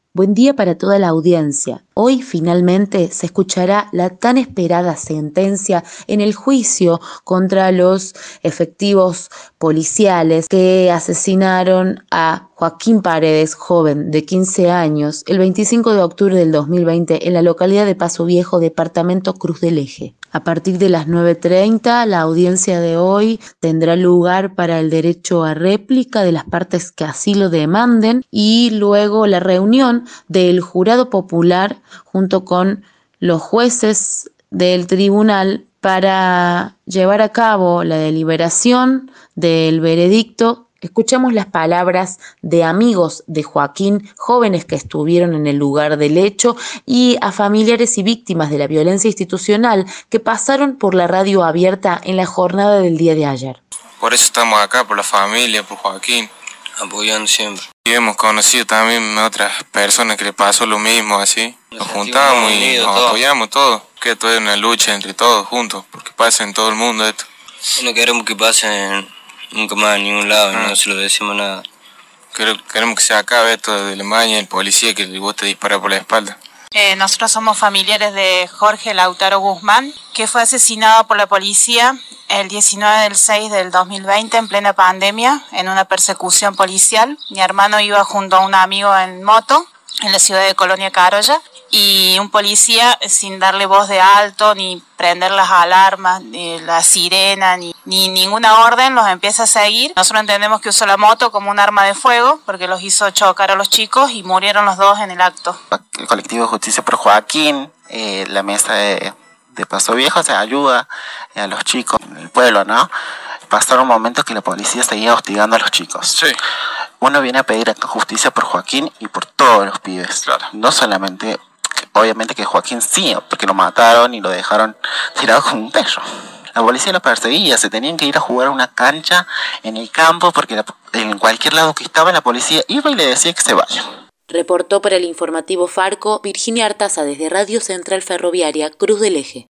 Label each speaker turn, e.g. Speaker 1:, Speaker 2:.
Speaker 1: Buen día para toda la audiencia. Hoy finalmente se escuchará la tan esperada sentencia en el juicio contra los efectivos policiales que asesinaron a Joaquín Paredes, joven de 15 años, el 25 de octubre del 2020 en la localidad de Paso Viejo, departamento Cruz del Eje. A partir de las 9:30, la audiencia de hoy tendrá lugar para el derecho a réplica de las partes que así lo demanden y luego la reunión del jurado popular junto con los jueces del tribunal para llevar a cabo la deliberación del veredicto. Escuchamos las palabras de amigos de Joaquín, jóvenes que estuvieron en el lugar del hecho, y a familiares y víctimas de la violencia institucional que pasaron por la radio abierta en la jornada del día de ayer.
Speaker 2: Por eso estamos acá, por la familia, por Joaquín, apoyando siempre. Y hemos conocido también a otras personas que le pasó lo mismo, así. Nos juntamos y nos apoyamos todos. Que esto es una lucha entre todos juntos, porque pasa en todo el mundo esto.
Speaker 3: Y no queremos que pase nunca más en ningún lado, no se lo decimos nada.
Speaker 2: Queremos que se acabe esto de la maña, el policía que le gusta disparar por la espalda.
Speaker 4: Nosotros somos familiares de Jorge Lautaro Guzmán, que fue asesinado por la policía el 19/6 del 2020 en plena pandemia, en una persecución policial. Mi hermano iba junto a un amigo en moto en la ciudad de Colonia Carolla y un policía, sin darle voz de alto, ni prender las alarmas, ni la sirena, ni ninguna orden, los empieza a seguir. Nosotros entendemos que usó la moto como un arma de fuego porque los hizo chocar a los chicos y murieron los dos en el acto.
Speaker 5: El colectivo Justicia por Joaquín, la mesa de Paso Viejo se ayuda a los chicos del pueblo, ¿no? Pasaron momentos que la policía seguía hostigando a los chicos.
Speaker 2: Sí.
Speaker 5: Uno viene a pedir justicia por Joaquín y por todos los pibes.
Speaker 2: Claro.
Speaker 5: No solamente, obviamente que Joaquín sí, porque lo mataron y lo dejaron tirado como un perro. La policía lo perseguía, se tenían que ir a jugar a una cancha en el campo porque en cualquier lado que estaba la policía iba y le decía que se vaya.
Speaker 1: Reportó para el informativo Farco Virginia Artaza desde Radio Central Ferroviaria Cruz del Eje.